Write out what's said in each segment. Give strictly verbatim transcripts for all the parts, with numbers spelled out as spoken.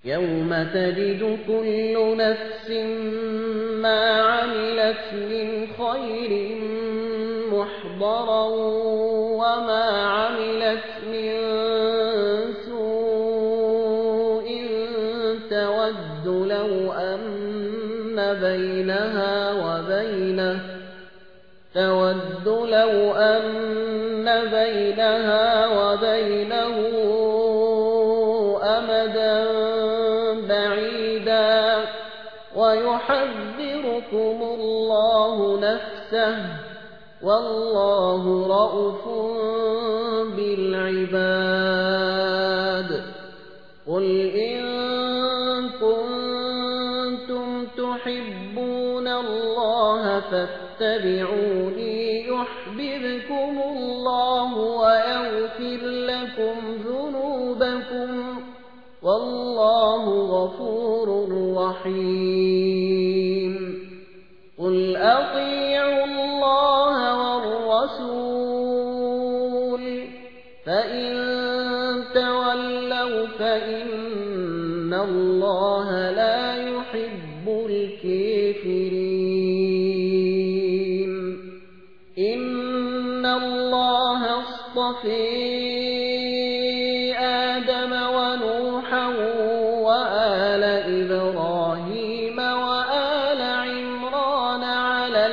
يوم تجد كل نفس ما عملت من خير محضرا وما عملت من سوء تود لو أن بينها وبينه تود لو أن بينها وبينه أمدا بعيدا ويحذركم الله نفسه والله رءوف بالعباد قل إن كنتم تحبون الله فاتبعوني يحببكم الله ويغفر لكم ذنوبكم والله غفور رحيم قل أطيعوا الله والرسول فإن تولوا فإن الله لا يحب الكافرين إن الله اصطفى آدم ونوحا وآل إبراهيم وآل عمران على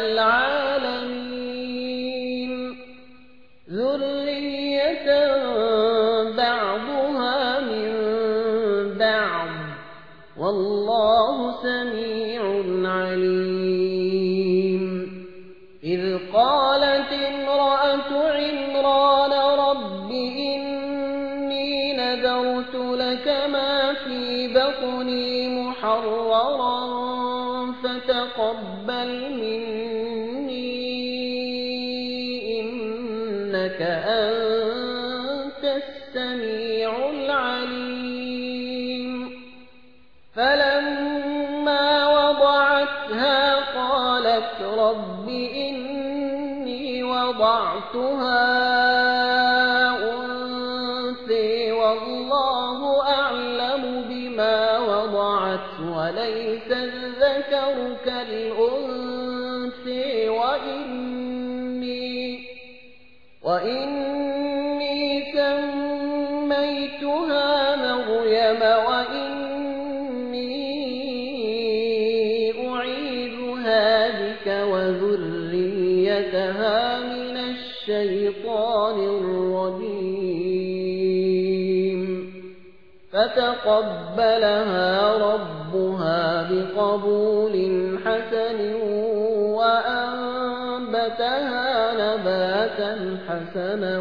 العالمين ذرية بعضها من بعض والله سميع عليم إذ قالت امرأة عمران رب إني نذرت لك ما في بطني محررا فتقبل مني إنك أنت السميع العليم فلما وضعتها قالت رب إني وضعتها أنثى والله أعلم بما وضعت وليس الذكر كالأنثى وإني وإني سميتها مريم وإني أعيذها بك وذريتها من الشيطان الرجيم فتقبلها ربها بقبول حسن وأنبتها نباتا حسنا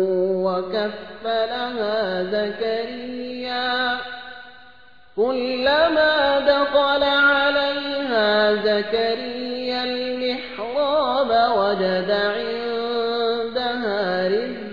وكفلها زكريا كلما دخل عليها زكريا المحراب وجد عندها رزقا